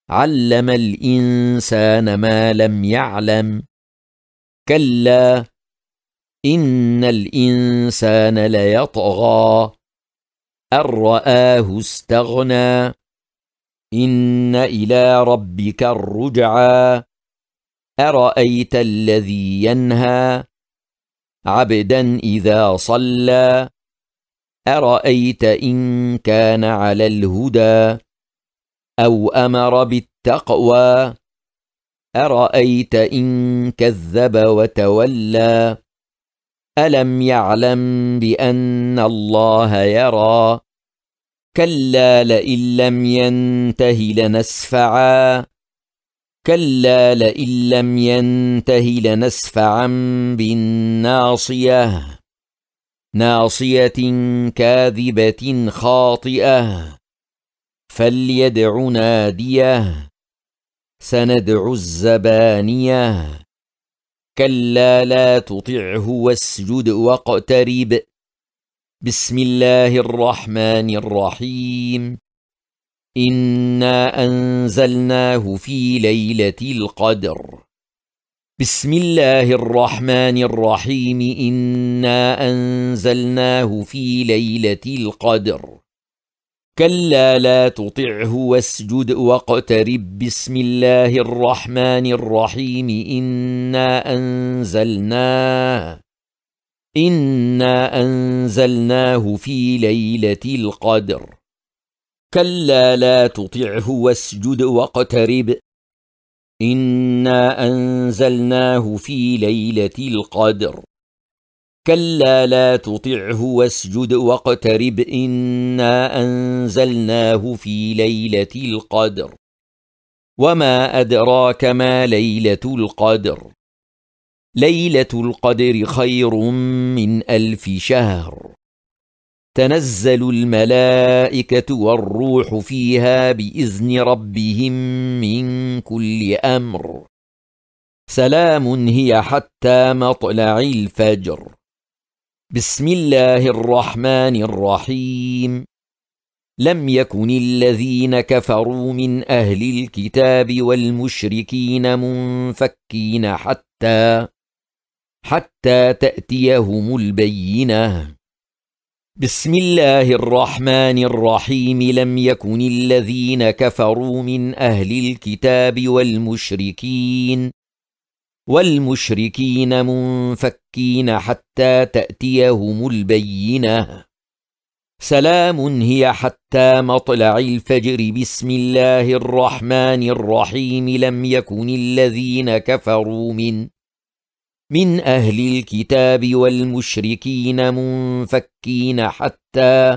علم الإنسان ما لم يعلم كلا إن الإنسان ليطغى أن رآه استغنى إن إلى ربك الرجعى أرأيت الذي ينهى عبدا إذا صلى أرأيت إن كان على الهدى أو أمر بالتقوى أرأيت إن كذب وتولى ألم يعلم بأن الله يرى كلا لئن لم ينته لنسفعا كلا لئن لم ينته لنسفعا بالناصية ناصية كاذبة خاطئة فليدع ناديه سندع الزبانية كلا لا تطعه واسجد واقترب بسم الله الرحمن الرحيم إنا أنزلناه في ليلة القدر بسم الله الرحمن الرحيم إنا أنزلناه في ليلة القدر كلا لا تطعه واسجد واقترب بسم الله الرحمن الرحيم إنا أنزلناه إنا أنزلناه في ليلة القدر كلا لا تطعه واسجد واقترب إنا أنزلناه في ليلة القدر كلا لا تطعه واسجد واقترب إنا أنزلناه في ليلة القدر وما أدراك ما ليلة القدر ليلة القدر خير من ألف شهر تنزل الملائكة والروح فيها بإذن ربهم من كل أمر سلام هي حتى مطلع الفجر بسم الله الرحمن الرحيم لم يكن الذين كفروا من أهل الكتاب والمشركين منفكين حتى حتى تأتيهم البينة بسم الله الرحمن الرحيم لم يكن الذين كفروا من أهل الكتاب والمشركين والمشركين منفكين حتى تأتيهم البينة سلام هي حتى مطلع الفجر بسم الله الرحمن الرحيم لم يكن الذين كفروا من من أهل الكتاب والمشركين منفكين حتى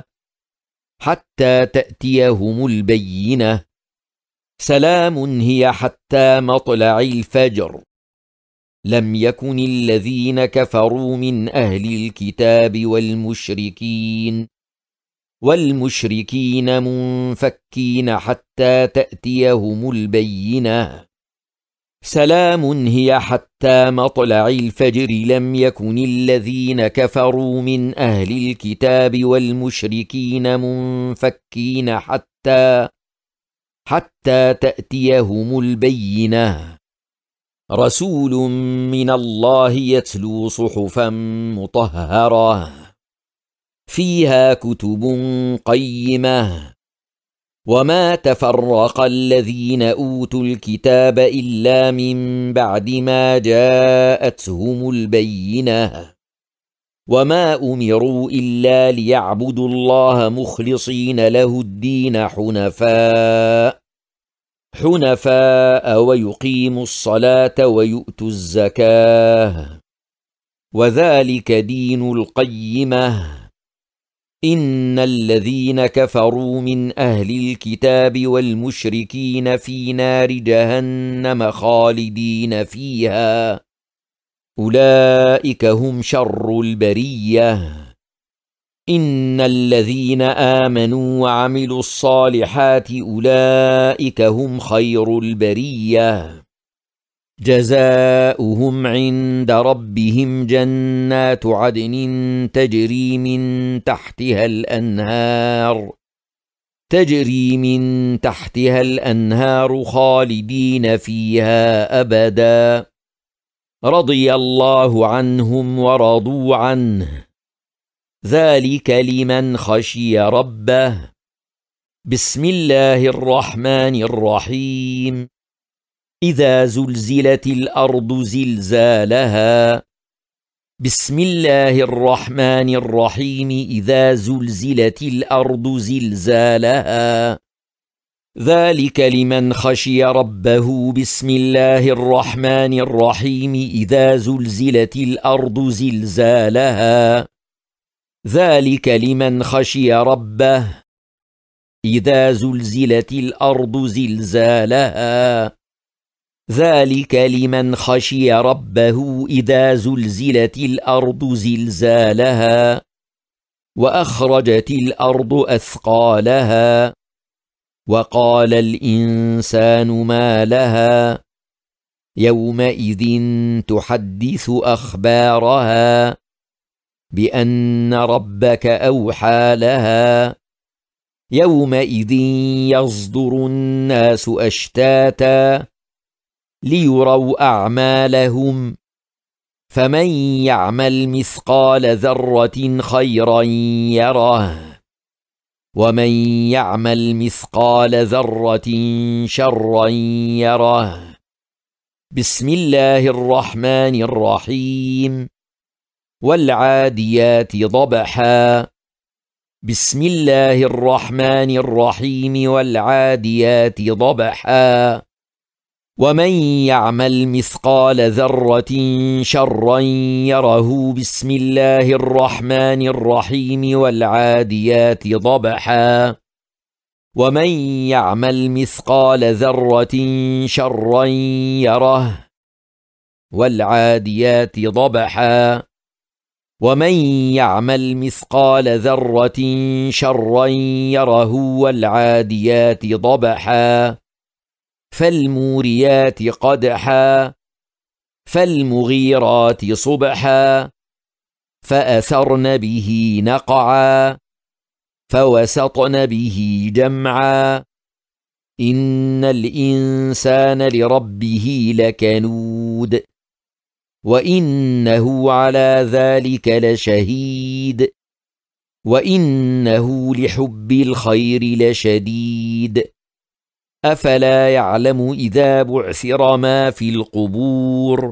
حتى تأتيهم البينة سلام هي حتى مطلع الفجر لم يكن الذين كفروا من أهل الكتاب والمشركين والمشركين منفكين حتى تأتيهم البينة سلام هي حتى مطلع الفجر لم يكن الذين كفروا من أهل الكتاب والمشركين منفكين حتى حتى تأتيهم البينة رسول من الله يتلو صحفا مطهرة فيها كتب قيمة وما تفرق الذين أوتوا الكتاب إلا من بعد ما جاءتهم البينة وما أمروا إلا ليعبدوا الله مخلصين له الدين حنفاء حنفاء ويقيموا الصلاة ويؤتوا الزكاة وذلك دين القيمة إن الذين كفروا من أهل الكتاب والمشركين في نار جهنم خالدين فيها أولئك هم شر البرية إن الذين آمنوا وعملوا الصالحات أولئك هم خير البرية جزاؤهم عند ربهم جنات عدن تجري من تحتها الأنهار تجري من تحتها الأنهار خالدين فيها أبدا رضي الله عنهم ورضوا عنه ذلك لمن خشي ربه. بسم الله الرحمن الرحيم. إذا زلزلت الأرض زلزالها. بسم الله الرحمن الرحيم. إذا زلزلت الأرض زلزالها ذلك لمن خشي ربه. بسم الله الرحمن الرحيم. إذا زلزلت الأرض زلزالها ذلك لمن خشي ربه. إذا زلزلت الأرض زلزالها ذلك لمن خشي ربه. إذا زلزلت الأرض زلزالها وأخرجت الأرض أثقالها وقال الإنسان ما لها يومئذ تحدث أخبارها بأن ربك أوحى لها يومئذ يصدر الناس أشتاتا ليروا أعمالهم فمن يعمل مثقال ذرة خيرا يره ومن يعمل مثقال ذرة شرا يره. بسم الله الرحمن الرحيم. والعاديات ضبحا. بسم الله الرحمن الرحيم. والعاديات ضبحا. ومن يعمل مثقال ذرة شرا يره. بسم الله الرحمن الرحيم. والعاديات ضبحا. ومن يعمل مثقال ذرة شرا يره. والعاديات ضبحا. ومن يعمل مثقال ذرة شرا يره. والعاديات ضبحا. فالموريات قدحا. فالمغيرات صبحا. فأثرن به نقعا. فوسطن به جمعا. إن الإنسان لربه لكنود وإنه على ذلك لشهيد وإنه لحب الخير لشديد. أفلا يعلم إذا بعثر ما في القبور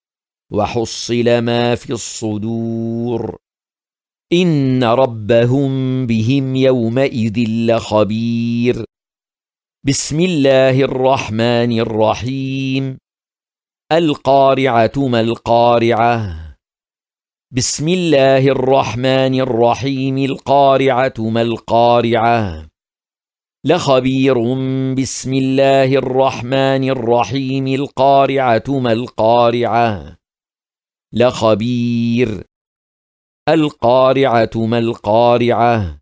وحصل ما في الصدور إن ربهم بهم يومئذ لخبير. بسم الله الرحمن الرحيم. القارعة ما القارعة. بسم الله الرحمن الرحيم. القارعة ما القارعة. لخبير. بسم الله الرحمن الرحيم. القارعة ما القارعة. لخبير. القارعة ما القارعة.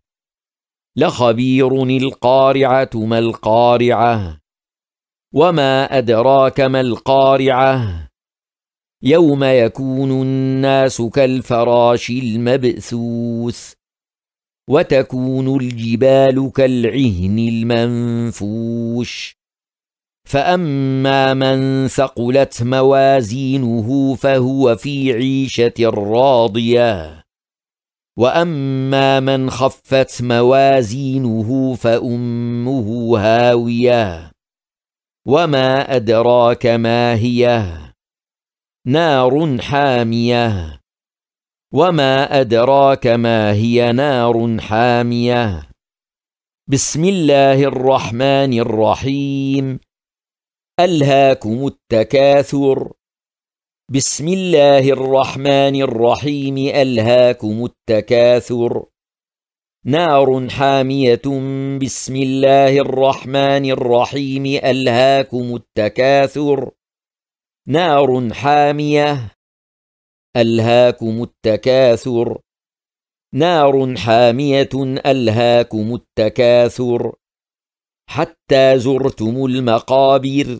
لخبير. القارعة ما القارعة. وما أدراك ما القارعة. يوم يكون الناس كالفراش المبثوث وتكون الجبال كالعهن المنفوش. فأما من ثقلت موازينه فهو في عيشة راضية وأما من خفت موازينه فأمه هاوية. وما أدراك ما هي. نار حامية. وما أدراك ما هي. نار حامية. بسم الله الرحمن الرحيم. ألهاكم التكاثر. بسم الله الرحمن الرحيم. ألهاكم التكاثر. نار حامية. بسم الله الرحمن الرحيم. ألهاكم التكاثر. نار حامية. ألهاكم التكاثر. نار حامية. ألهاكم التكاثر. حتى زرتم المقابر.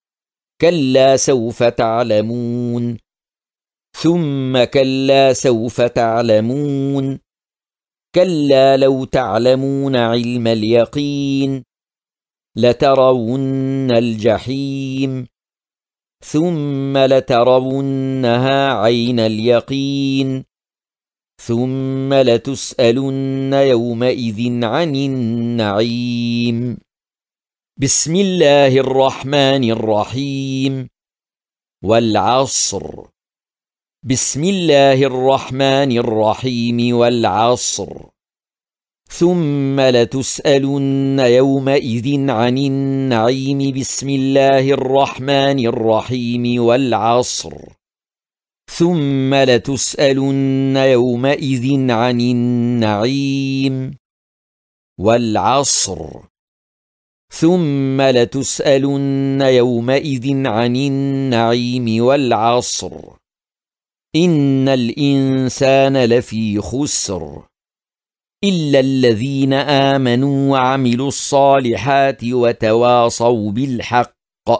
كلا سوف تعلمون. ثم كلا سوف تعلمون. كلا لو تعلمون علم اليقين لترون الجحيم ثم لترونها عين اليقين ثم لتسألن يومئذ عن النعيم. بسم الله الرحمن الرحيم. والعصر. بسم الله الرحمن الرحيم والعصر. ثم لتسألن يومئذ عن النعيم. بسم الله الرحمن الرحيم والعصر. ثم لتسألن يومئذ عن النعيم. والعصر. ثم لتسألن يومئذ عن النعيم والعصر. إن الإنسان لفي خسر إلا الذين آمنوا وعملوا الصالحات وتواصوا بالحق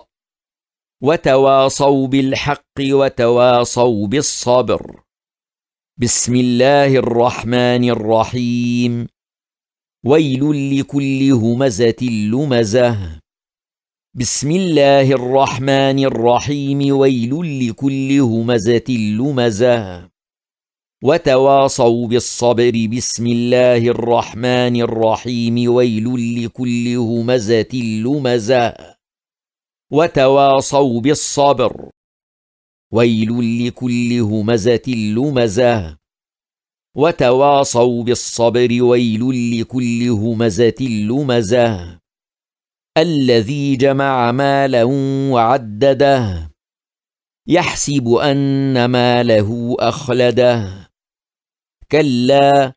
وتواصوا بالحق وتواصوا بالصبر. بسم الله الرحمن الرحيم. ويل لكل همزة لمزة. بسم الله الرحمن الرحيم. ويل لكل همزة لمزة. وتواصوا بالصبر. بسم الله الرحمن الرحيم. ويل لكل همزة لمزة. وتواصوا بالصبر. ويل لكل همزة لمزة. وتواصوا بالصبر. ويل لكل همزة لمزة. الذي جمع مالا وعدده يحسب أن ماله أخلده. كلا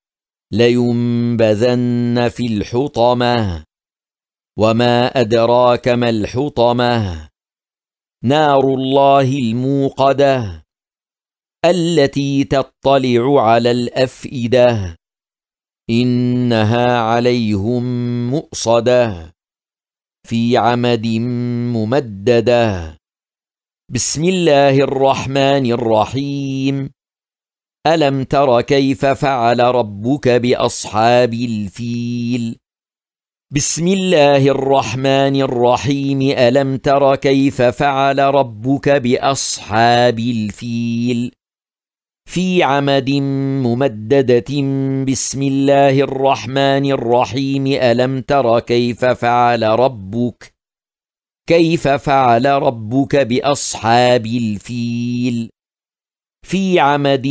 لينبذن في الحطمة. وما أدراك ما الحطمة. نار الله الموقدة التي تطلع على الأفئدة. إنها عليهم مؤصدة في عمد ممددة. بسم الله الرحمن الرحيم. ألم تر كيف فعل ربك بأصحاب الفيل. بسم الله الرحمن الرحيم. ألم تر كيف فعل ربك بأصحاب الفيل. في عمد ممددة. بسم الله الرحمن الرحيم. ألم تر كيف فعل ربك كيف فعل ربك بأصحاب الفيل. في عمد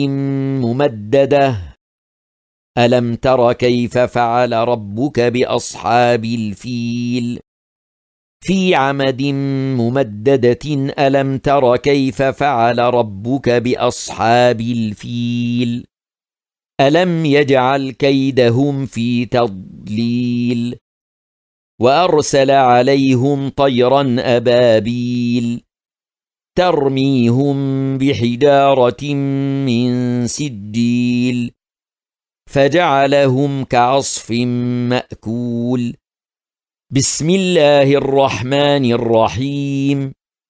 ممددة. ألم تر كيف فعل ربك بأصحاب الفيل. في عمد ممددة. ألم تر كيف فعل ربك بأصحاب الفيل. ألم يجعل كيدهم في تضليل. وأرسل عليهم طيرا أبابيل ترميهم بحجارة من سجيل فجعلهم كعصف مأكول. بسم الله الرحمن الرحيم.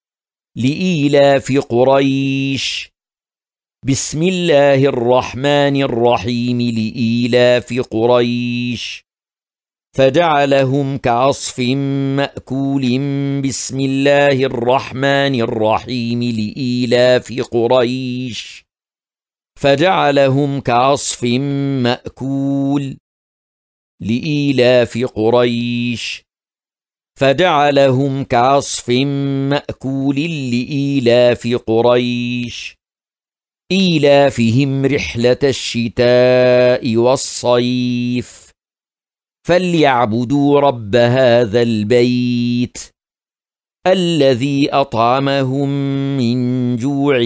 لإيلاف قريش. بسم الله الرحمن الرحيم. لإيلاف قريش فجعلهم كعصف مأكول. بسم الله الرحمن الرحيم. لإيلاف قريش فجعلهم كعصف مأكول. لإيلاف قريش فجعلهم كعصف مأكول. لإيلاف قريش إيلافهم رحلة الشتاء والصيف فليعبدوا رب هذا البيت الذي أطعمهم من جوع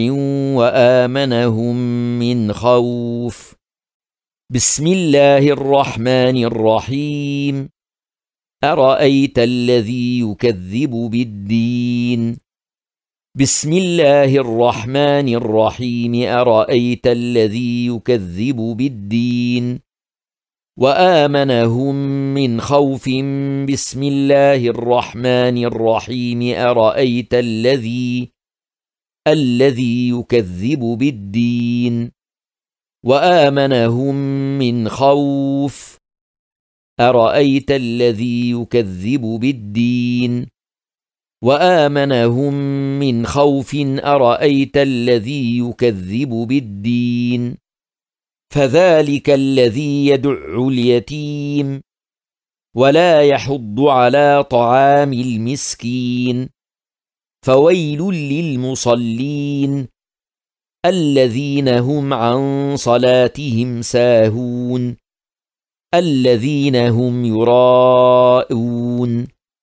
وآمنهم من خوف. بسم الله الرحمن الرحيم. أرأيت الذي يكذب بالدين. بسم الله الرحمن الرحيم. أرأيت الذي يكذب بالدين وآمنهم من خوف. بسم الله الرحمن الرحيم. أرأيت الذي الذي يكذب بالدين وآمنهم من خوف أرأيت الذي يكذب بالدين وآمنهم من خوف أرأيت الذي يكذب بالدين فذلك الذي يدع اليتيم ولا يحض على طعام المسكين فويل للمصلين الذين هم عن صلاتهم ساهون الذين هم يراءون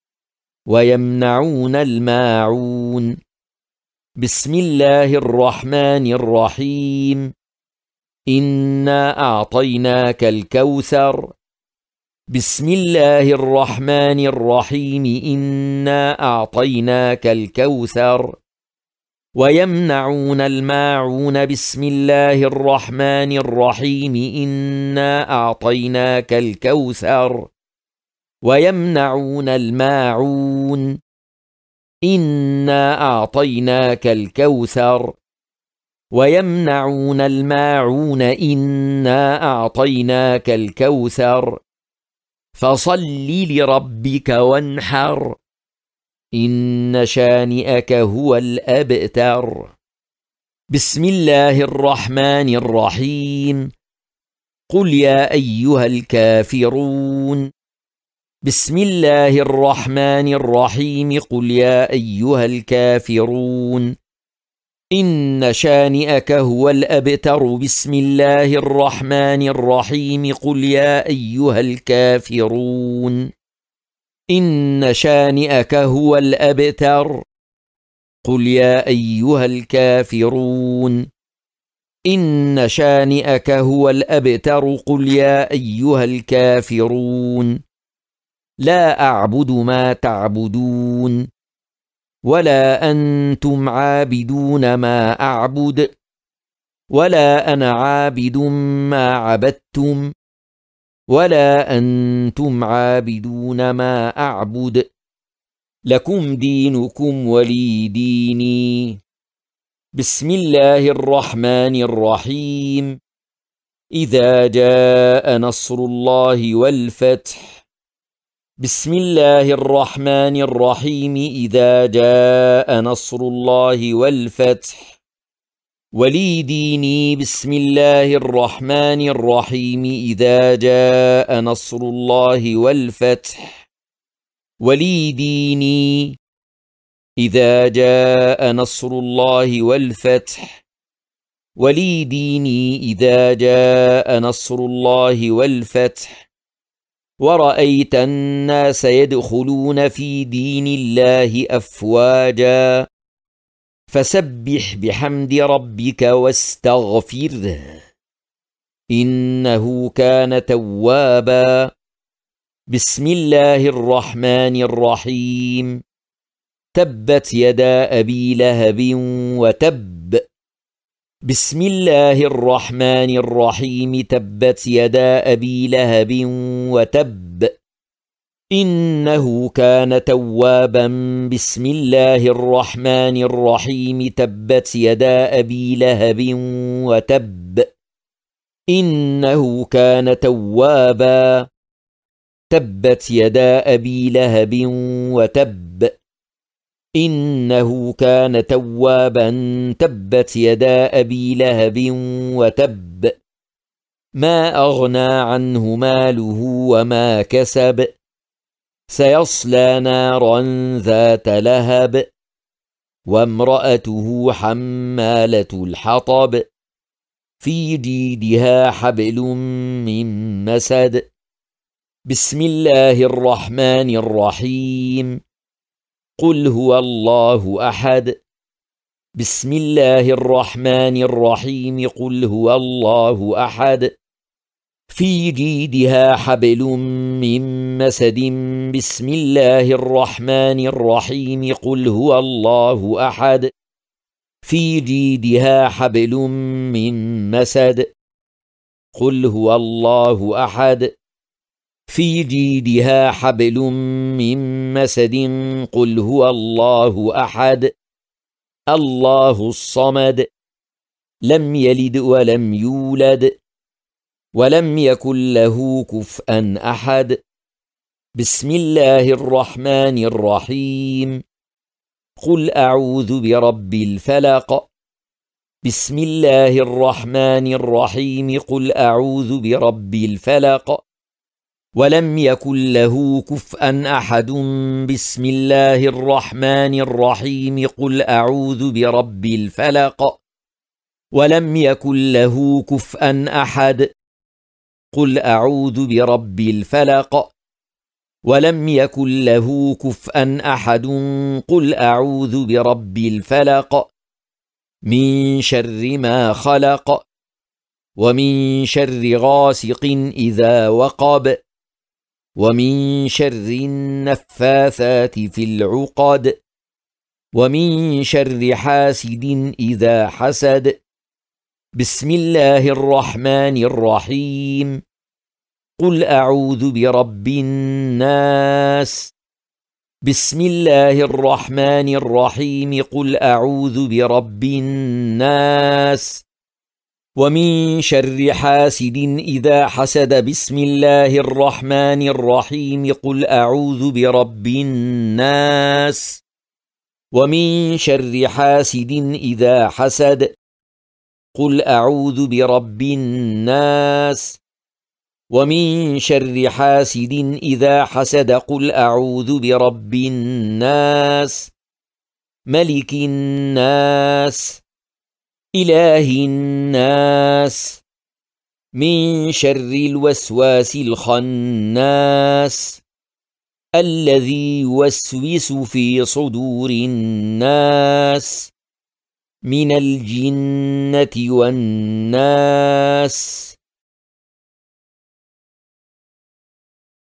ويمنعون الماعون بسم الله الرحمن الرحيم إنا أعطيناك الكوثر بسم الله الرحمن الرحيم إنا أعطيناك الكوثر ويمنعون الماعون بسم الله الرحمن الرحيم إنا أعطيناك الكوثر ويمنعون الماعون إنا أعطيناك الكوثر ويمنعون الماعون إنا أعطيناك الكوثر فصل لربك وانحر إن شانئك هو الأبتر بسم الله الرحمن الرحيم قل يا أيها الكافرون بسم الله الرحمن الرحيم قل يا أيها الكافرون إن شانئك هو الأبتر بسم الله الرحمن الرحيم قل يا أيها الكافرون إن شانئك هو الأبتر قل يا أيها الكافرون إن شانئك هو الأبتر قل يا أيها الكافرون لا أعبد ما تعبدون ولا أنتم عابدون ما أعبد ولا أنا عابد ما عبدتم ولا أنتم عابدون ما أعبد لكم دينكم ولي ديني بسم الله الرحمن الرحيم إذا جاء نصر الله والفتح بسم الله الرحمن الرحيم إذا جاء نصر الله والفتح ولي ديني بسم الله الرحمن الرحيم إذا جاء نصر الله والفتح ولي ديني إذا جاء نصر الله والفتح ولي ديني إذا جاء نصر الله والفتح ورأيت الناس يدخلون في دين الله أفواجا فسبح بحمد ربك واستغفره إنه كان توابا بسم الله الرحمن الرحيم تبت يدا أبي لهب وتب بسم الله الرحمن الرحيم تبت يدا أبي لهب وتب إنه كان توابا بسم الله الرحمن الرحيم تبت يدا أبي لهب وتب إنه كان توابا تبت يدا أبي لهب وتب إنه كان توابا تبت يدا أبي لهب وتب ما أغنى عنه ماله وما كسب سيصلى نارا ذات لهب وامرأته حمالة الحطب في جيدها حبل من مسد بسم الله الرحمن الرحيم قل هو الله أحد بسم الله الرحمن الرحيم قل هو الله أحد في جيدها حبل من مسد بسم الله الرحمن الرحيم قل هو الله أحد في جيدها حبل من مسد قل هو الله أحد في جيدها حبل من مسد قل هو الله أحد الله الصمد لم يلد ولم يولد ولم يكن له كفؤا أحد. بسم الله الرحمن الرحيم. قل أعوذ برب الفلق. بسم الله الرحمن الرحيم. قل أعوذ برب الفلق. ولم يكن له كفؤا أحد. بسم الله الرحمن الرحيم. قل أعوذ برب الفلق. ولم يكن له كفؤا أحد. قل أعوذ برب الفلق. ولم يكن له كفؤا أحد. قل أعوذ برب الفلق. من شر ما خلق. ومن شر غاسق إذا وقب. ومن شر النفاثات في العقد. ومن شر حاسد إذا حسد. بسم الله الرحمن الرحيم. قل أعوذ برب الناس. بسم الله الرحمن الرحيم. قل أعوذ برب الناس. ومن شر حاسد إذا حسد. بسم الله الرحمن الرحيم. قل أعوذ برب الناس. ومن شر حاسد إذا حسد. قل أعوذ برب الناس. ومن شر حاسد إذا حسد. قل أعوذ برب الناس. ملك الناس. إله الناس. من شر الوسواس الخناس الذي يوسوس في صدور الناس من الجنة والناس.